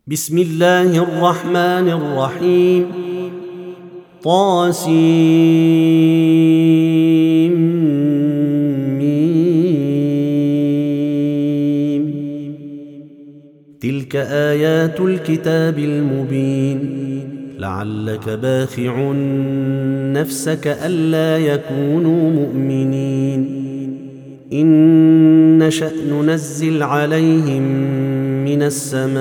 بسم الله الرحمن الرحيم. طاسيم. تلك آيات الكتاب المبين. لعلك باخع نفسك ألا يكونوا مؤمنين. إن نشأ ننزل عليهم من السماء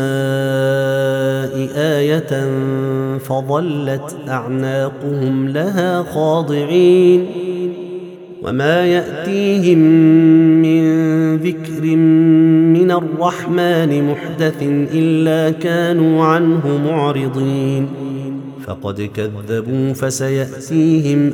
آية فظلت أعناقهم لها خاضعين. وما يأتيهم من ذكر من الرحمن محدث إلا كانوا عنه معرضين. فقد كذبوا فسيأتيهم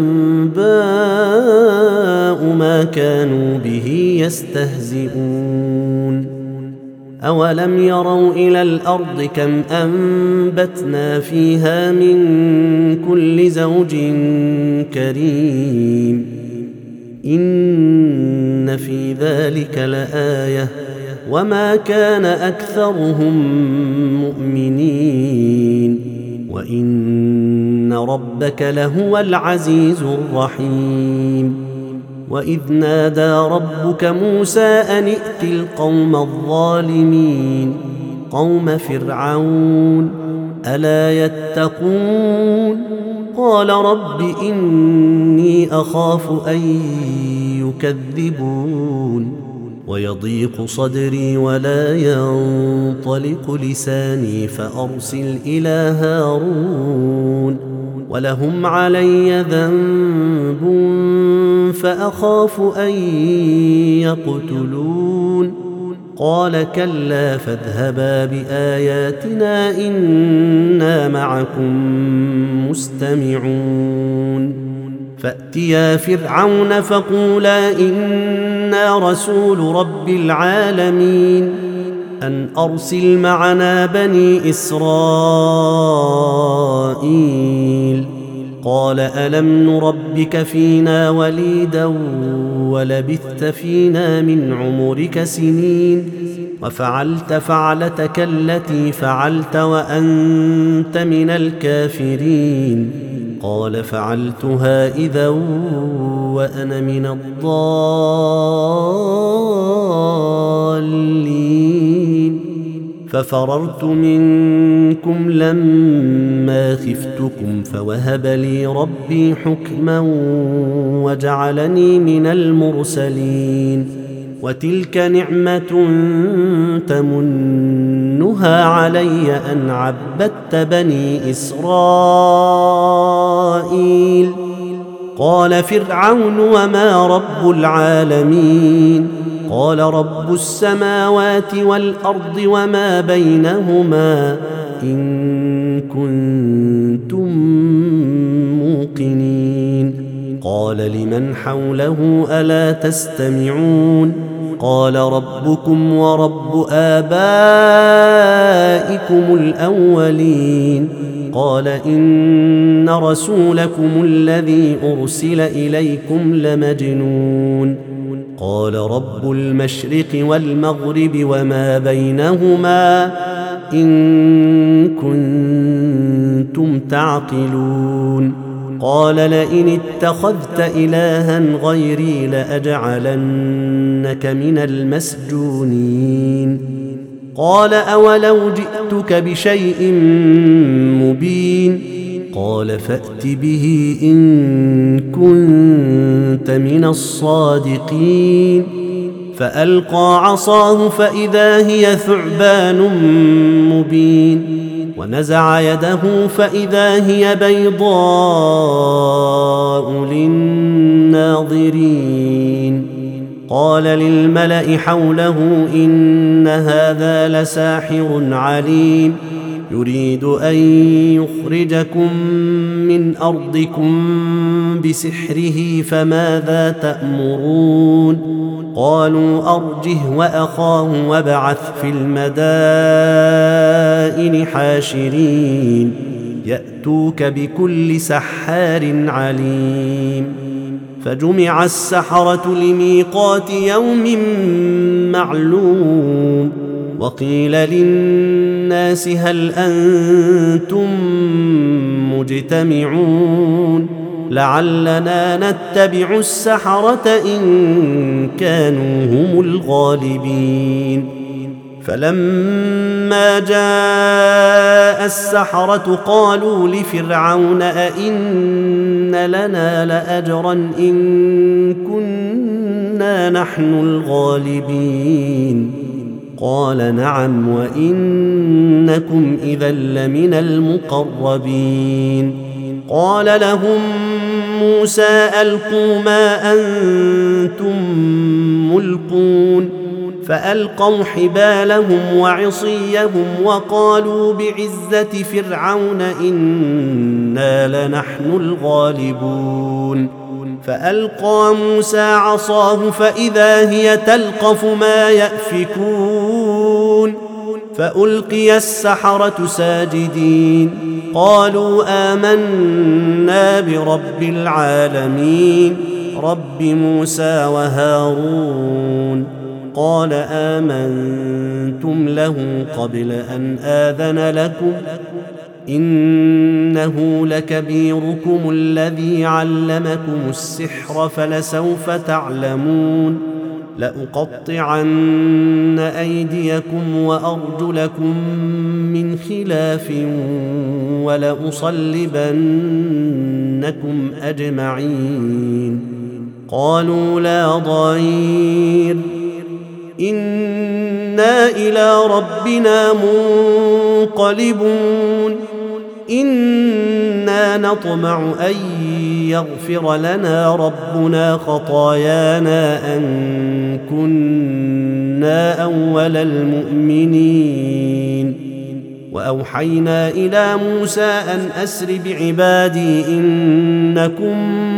أنباء ما كانوا به يستهزئون. أولم يروا إلى الأرض كم أنبتنا فيها من كل زوج كريم. إن في ذلك لآية وما كان أكثرهم مؤمنين وإن ربك لهو العزيز الرحيم. وإذ نادى ربك موسى أن ائت القوم الظالمين قوم فرعون ألا يتقون. قال رب إني أخاف أن يكذبون ويضيق صدري ولا ينطلق لساني فأرسل إلى هارون ولهم علي ذنب فأخاف أن يقتلون. قال كلا فاذهبا بآياتنا إنا معكم مستمعون. فأتيا فرعون فقولا إنا رسول رب العالمين أن أرسل معنا بني إسرائيل. قال ألم نربك فينا وليدا ولبثت فينا من عمرك سنين وفعلت فعلتك التي فعلت وأنت من الكافرين. قال فعلتها إذا وأنا من الضالين. ففررت منكم لما خفتكم فوهب لي ربي حكما وجعلني من المرسلين. وتلك نعمة تمنها علي أن عبدت بني إسرائيل. قال فرعون وما رب العالمين. قال رب السماوات والأرض وما بينهما إن كنتم موقنين. قال لمن حوله ألا تستمعون. قال ربكم ورب آبائكم الأولين. قال إن رسولكم الذي أرسل إليكم لمجنون. قال رب المشرق والمغرب وما بينهما إن كنتم تعقلون. قال لئن اتخذت إلها غيري لأجعلنك من المسجونين. قال أولو جئتك بشيء مبين. قال فأت به إن كنت من الصادقين. فألقى عصاه فإذا هي ثعبان مبين. ونزع يده فإذا هي بيضاء للناظرين. قال للملأ حوله إن هذا لساحر عليم يريد أن يخرجكم من أرضكم بسحره فماذا تأمرون. قالوا أرجه وأخاه وابعث في المدائن حاشرين يأتوك بكل سحار عليم. فجمع السحرة لميقات يوم معلوم وقيل للناس هل أنتم مجتمعون لعلنا نتبع السحرة إن كانوا هم الغالبين فلما جاء السحرة قالوا لفرعون أئن لنا لأجرا إن كنا نحن الغالبين قال نعم وإنكم إذا لمن المقربين قال لهم موسى ألقوا ما أنتم ملقون فألقوا حبالهم وعصيهم وقالوا بعزة فرعون إنا لنحن الغالبون فألقى موسى عصاه فإذا هي تلقف ما يأفكون فألقي السحرة ساجدين قالوا آمنا برب العالمين رب موسى وهارون قال آمنتم له قبل أن آذن لكم إنه لكبيركم الذي علمكم السحر فلسوف تعلمون لأقطعن أيديكم وأرجلكم من خلاف ولأصلبنكم أجمعين قالوا لا ضير إنا إلى ربنا منقلبون إنا نطمع أن يغفر لنا ربنا خطايانا أن كنا أول المؤمنين وأوحينا إلى موسى أن أسر بعبادي إنكم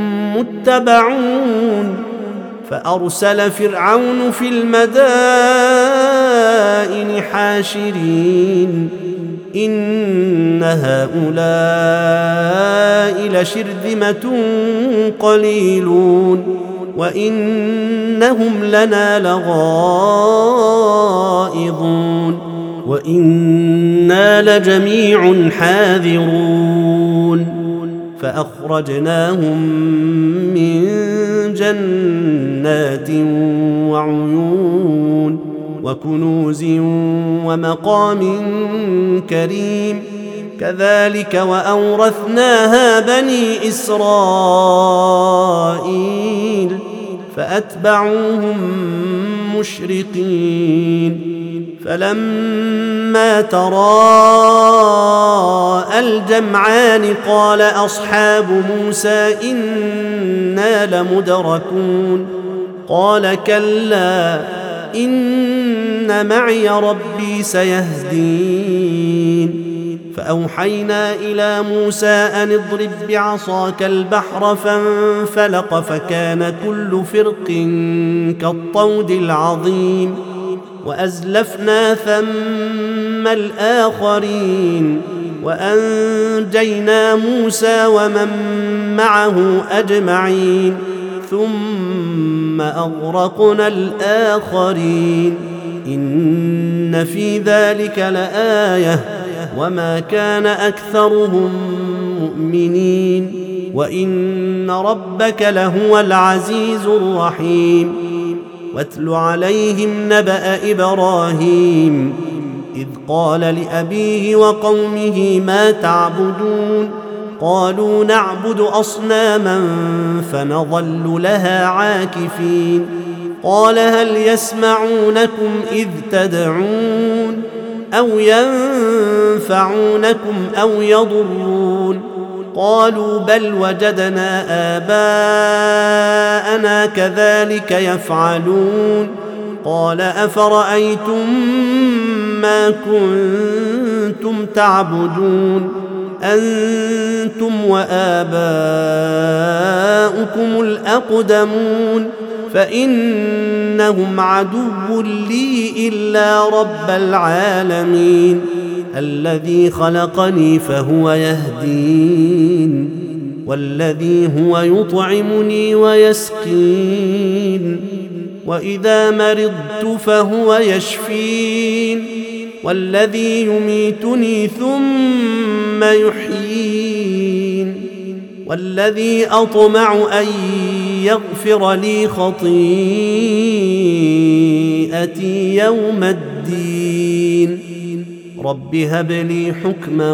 متبعون فأرسل فرعون في المدائن حاشرين إن هؤلاء لشرذمة قليلون وإنهم لنا لغائظون وإنا لجميع حاذرون فأخرجناهم من جنات وعيون وكنوز ومقام كريم كذلك وأورثناها بني إسرائيل فأتبعوهم مشرقين فلما تراءى الجمعان قال أصحاب موسى إنا لمدركون قال كلا إن معي ربي سيهدين فأوحينا إلى موسى أن اضرب بعصاك البحر فانفلق فكان كل فرق كالطود العظيم وأزلفنا ثم الآخرين وأنجينا موسى ومن معه أجمعين ثم أغرقنا الآخرين إن في ذلك لآية وما كان أكثرهم مؤمنين وإن ربك لهو العزيز الرحيم واتل عليهم نبأ إبراهيم إذ قال لأبيه وقومه ما تعبدون قالوا نعبد أصناما فنظل لها عاكفين قال هل يسمعونكم إذ تدعون أو ينفعونكم أو يضرون قالوا بل وجدنا آباءنا كذلك يفعلون قال أفرأيتم ما كنتم تعبدون أنتم وآباؤكم الأقدمون فإنهم عدو لي إلا رب العالمين الذي خلقني فهو يهدين والذي هو يطعمني ويسقين وإذا مرضت فهو يشفين والذي يميتني ثم يحيين والذي أطمع أن يغفر لي خطيئتي يوم الدين رب هب لي حكما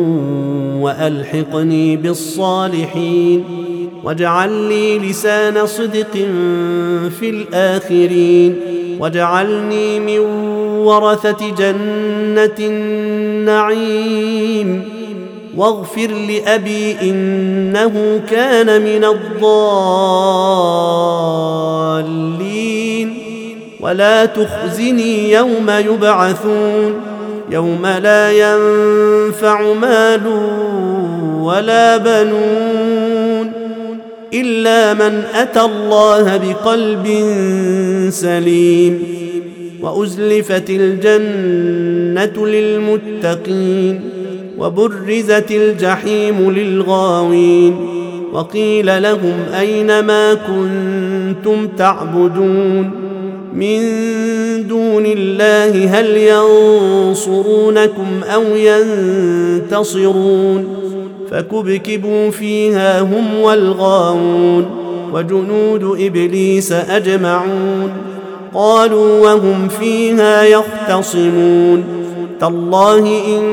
وألحقني بالصالحين واجعل لي لسان صدق في الآخرين واجعلني من ورثة جنة النعيم واغفر لأبي إنه كان من الضالين ولا تخزني يوم يبعثون يوم لا ينفع مال ولا بنون إلا من أتى الله بقلب سليم وأزلفت الجنة للمتقين وبرزت الجحيم للغاوين وقيل لهم أين ما كنتم تعبدون من دون الله هل ينصرونكم أو ينتصرون فكبكبوا فيها هم والغاوون وجنود إبليس أجمعون قالوا وهم فيها يختصمون تالله إن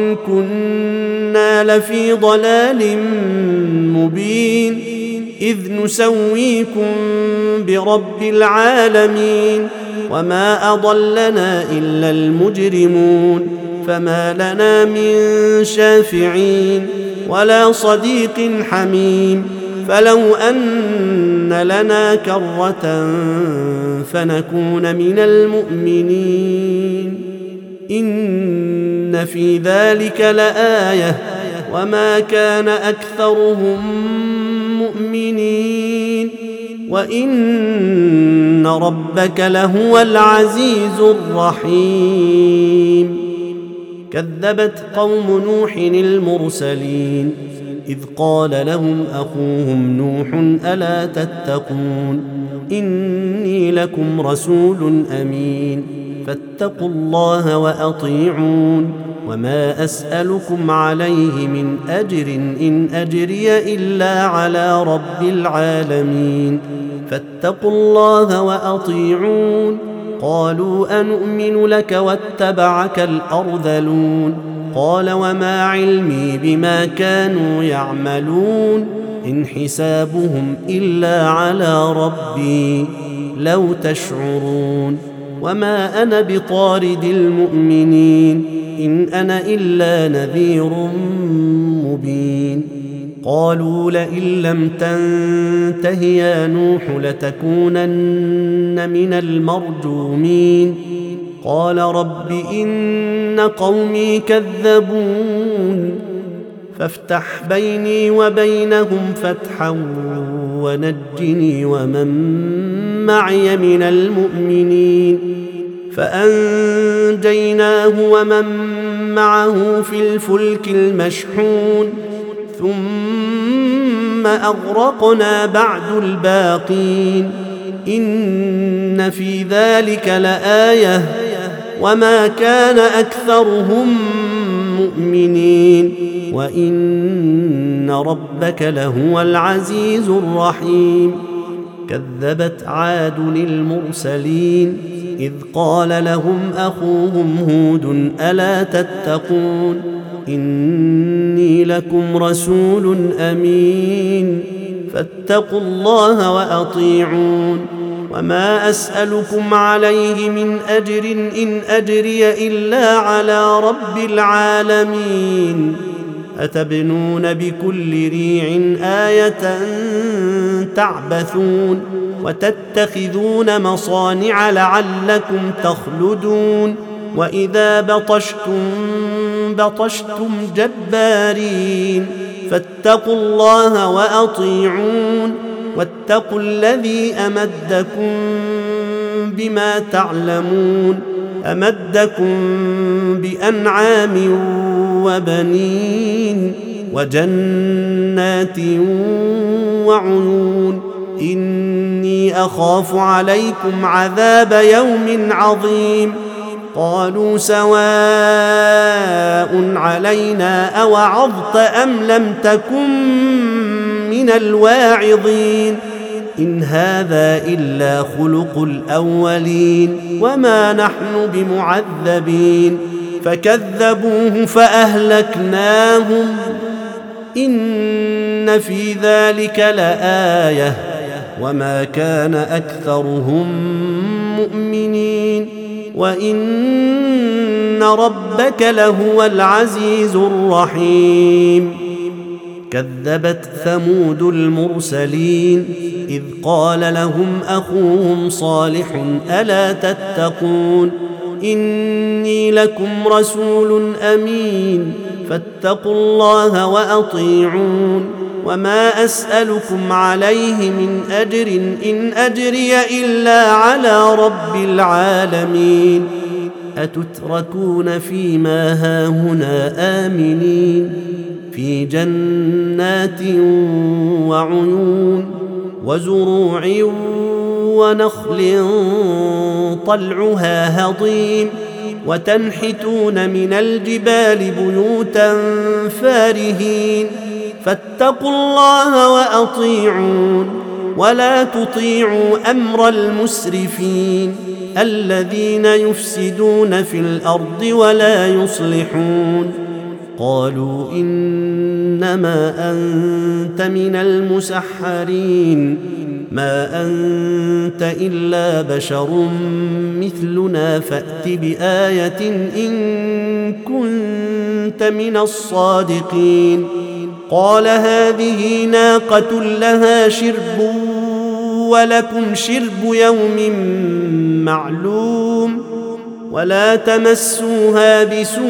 كنا لفي ضلال مبين إذ نسويكم برب العالمين وما أضلنا إلا المجرمون فما لنا من شافعين ولا صديق حميم فلو أن لنا كرة فنكون من المؤمنين إن في ذلك لآية وما كان أكثرهم مؤمنين وإن ربك لهو العزيز الرحيم كذبت قوم نوح المرسلين إذ قال لهم أخوهم نوح ألا تتقون إني لكم رسول أمين فاتقوا الله وأطيعون وما أسألكم عليه من أجر إن أجري إلا على رب العالمين فاتقوا الله وأطيعون قالوا أنؤمن لك واتبعك الأرذلون قال وما علمي بما كانوا يعملون إن حسابهم إلا على ربي لو تشعرون وما أنا بطارد المؤمنين إن أنا إلا نذير مبين قالوا لئن لم تنته يا نوح لتكونن من المرجومين قال رب إن قومي كذبون فافتح بيني وبينهم فتحا ونجني ومن معي من المؤمنين فأنجيناه ومن معه في الفلك المشحون ثم أغرقنا بعد الباقين إن في ذلك لآية وما كان أكثرهم مؤمنين وإن ربك لهو العزيز الرحيم كذبت عاد المرسلين إذ قال لهم أخوهم هود ألا تتقون إني لكم رسول أمين فاتقوا الله وأطيعون وما أسألكم عليه من أجر إن أجري إلا على رب العالمين أتبنون بكل ريع آية تعبثون وتتخذون مصانع لعلكم تخلدون وإذا بطشتم جبارين فاتقوا الله وأطيعون واتقوا الذي أمدكم بما تعلمون أمدكم بأنعام وبنين وجنات وعيون إني أخاف عليكم عذاب يوم عظيم قالوا سواء علينا أوعظت أم لم تكن من الواعظين إن هذا إلا خلق الأولين وما نحن بمعذبين فكذبوه فأهلكناهم إن في ذلك لآية وما كان أكثرهم مؤمنين وإن ربك لهو العزيز الرحيم كذبت ثمود المرسلين إذ قال لهم أخوهم صالح ألا تتقون إني لكم رسول أمين فاتقوا الله وأطيعون وما أسألكم عليه من أجر إن أجري إلا على رب العالمين أتتركون فيما هاهنا آمنين في جنات وعيون وزروع ونخل طلعها هضيم وتنحتون من الجبال بيوتا فارهين فاتقوا الله وأطيعون ولا تطيعوا أمر المسرفين الذين يفسدون في الأرض ولا يصلحون قالوا إنما أنت من المسحرين ما أنت إلا بشر مثلنا فأت بآية إن كنت من الصادقين قال هذه ناقة لها شرب ولكم شرب يوم معلوم ولا تمسوها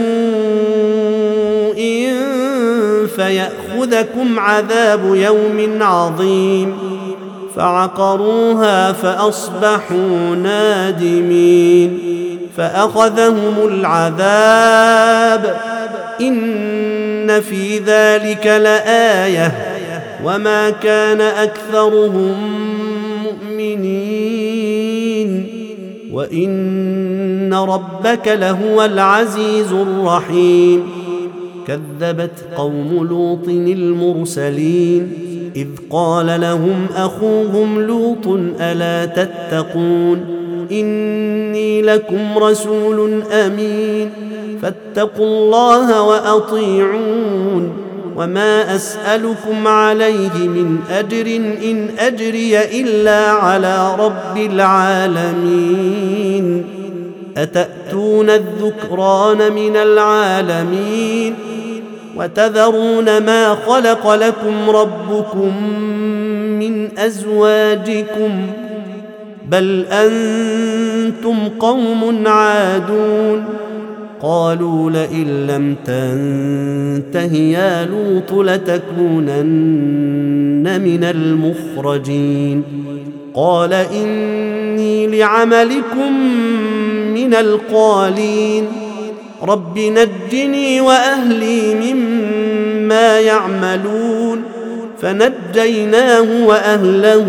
بسوء فيأخذكم عذاب يوم عظيم فعقروها فأصبحوا نادمين فأخذهم العذاب إن في ذلك لآية وما كان أكثرهم مؤمنين وإن ربك لهو العزيز الرحيم كذبت قوم لوط المرسلين إذ قال لهم أخوهم لوط ألا تتقون إني لكم رسول أمين فاتقوا الله وأطيعون وما أسألكم عليه من أجر إن أجري إلا على رب العالمين أتأتون الذكران من العالمين وتذرون ما خلق لكم ربكم من أزواجكم بل أنتم قوم عادون قالوا لئن لم تنته يا لوط لتكونن من المخرجين قال إني لعملكم من القالين رب نجني وأهلي مما يعملون فنجيناه وأهله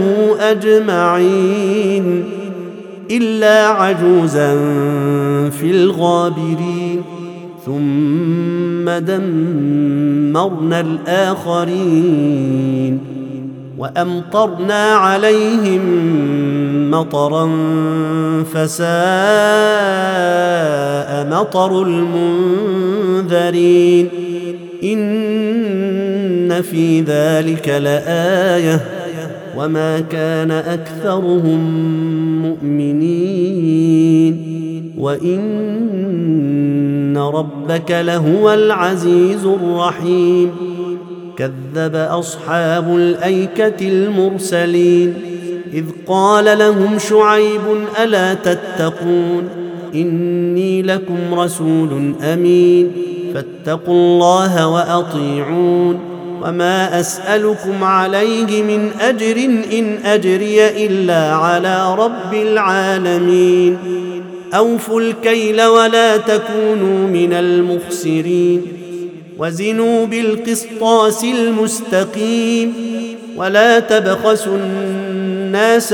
أجمعين إلا عجوزا في الغابرين ثم دمرنا الآخرين وأمطرنا عليهم مطرا فساء مطر المنذرين إن في ذلك لآية وما كان أكثرهم مؤمنين وإن ربك لهو العزيز الرحيم كذب أصحاب الأيكة المرسلين إذ قال لهم شعيب ألا تتقون إني لكم رسول أمين فاتقوا الله وأطيعون وما أسألكم عليه من أجر إن أجري إلا على رب العالمين أوفوا الكيل ولا تكونوا من المخسرين وزنوا بالقسطاس المستقيم ولا تبخسوا الناس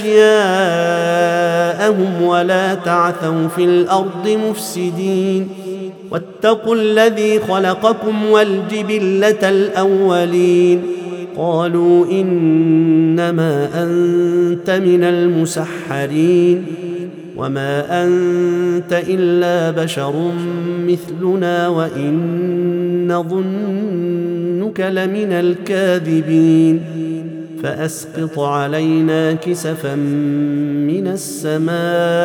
أشياءهم ولا تعثوا في الأرض مفسدين واتقوا الذي خلقكم والجبلة الأولين قالوا إنما أنت من المسحرين وما أنت إلا بشر مثلنا وإن نظنك لمن الكاذبين فأسقط علينا كسفا من السماء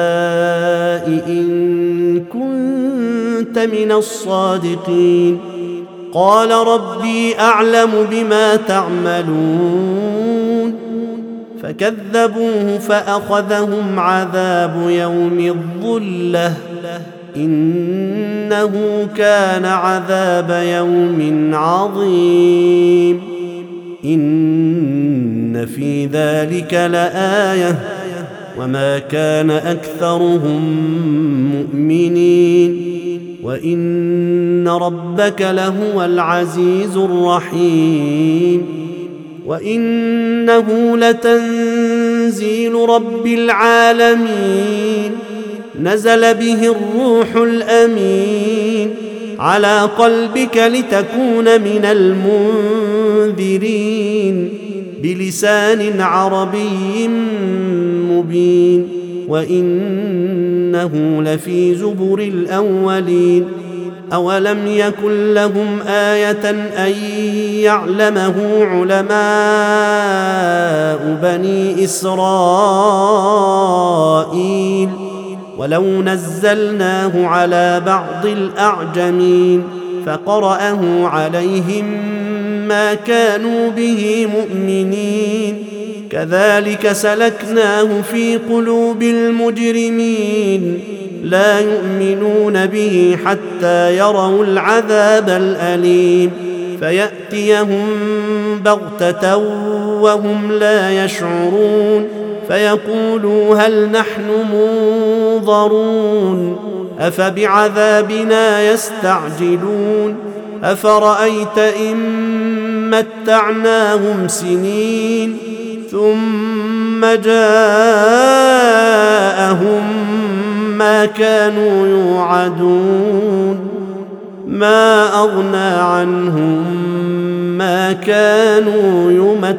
إن كنت من الصادقين قال ربي أعلم بما تعملون فكذبوه فأخذهم عذاب يوم الظلة إنه كان عذاب يوم عظيم إن في ذلك لآية وما كان أكثرهم مؤمنين وإن ربك لهو العزيز الرحيم وإنه لتنزيل رب العالمين نزل به الروح الأمين على قلبك لتكون من المنذرين بلسان عربي مبين وإنه لفي زبر الأولين أولم يكن لهم آية أن يعلمه علماء بني إسرائيل ولو نزلناه على بعض الأعجمين فقرأه عليهم ما كانوا به مؤمنين كذلك سلكناه في قلوب المجرمين لا يؤمنون به حتى يروا العذاب الأليم فيأتيهم بغتة وهم لا يشعرون فيقولوا هل نحن منظرون أفبعذابنا يستعجلون أفرأيت إن متعناهم سنين ثم جاءهم ما كانوا يوعدون ما أغنى عنهم ما كانوا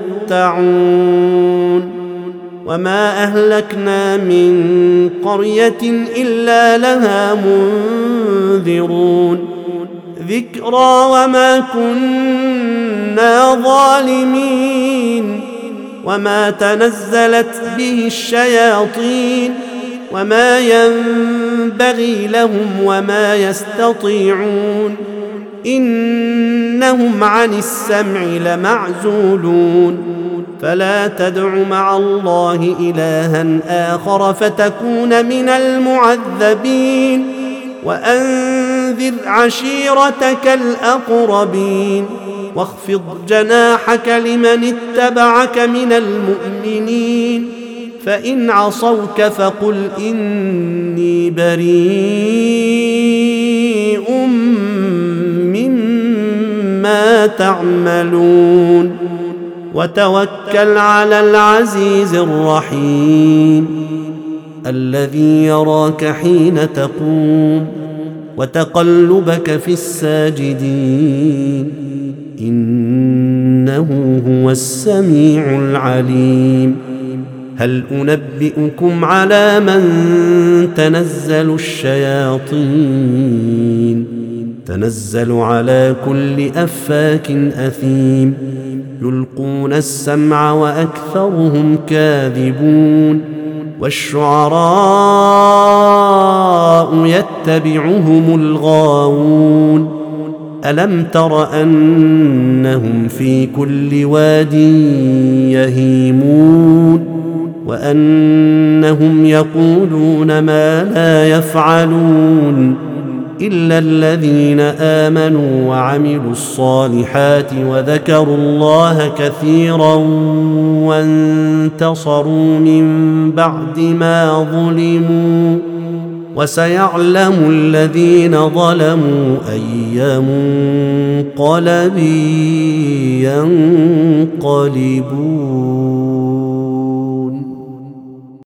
يمتعون وما أهلكنا من قرية إلا لها منذرون ذكرى وما كنا ظالمين وما تنزلت به الشياطين وما ينبغي لهم وما يستطيعون إنهم عن السمع لمعزولون فلا تدع مع الله إلها آخر فتكون من المعذبين وأنذر عشيرتك الأقربين واخفض جناحك لمن اتبعك من المؤمنين فإن عصوك فقل إني بريء مما تعملون وتوكل على العزيز الرحيم الذي يراك حين تقوم وتقلبك في الساجدين إنه هو السميع العليم هل أنبئكم على من تنزل الشياطين تنزل على كل أفاك أثيم يلقون السمع وأكثرهم كاذبون والشعراء يتبعهم الغاوون ألم تر أنهم في كل واد يهيمون وأنهم يقولون ما لا يفعلون إلا الذين آمنوا وعملوا الصالحات وذكروا الله كثيرا وانتصروا من بعد ما ظلموا وسيعلم الذين ظلموا أي منقلب ينقلبون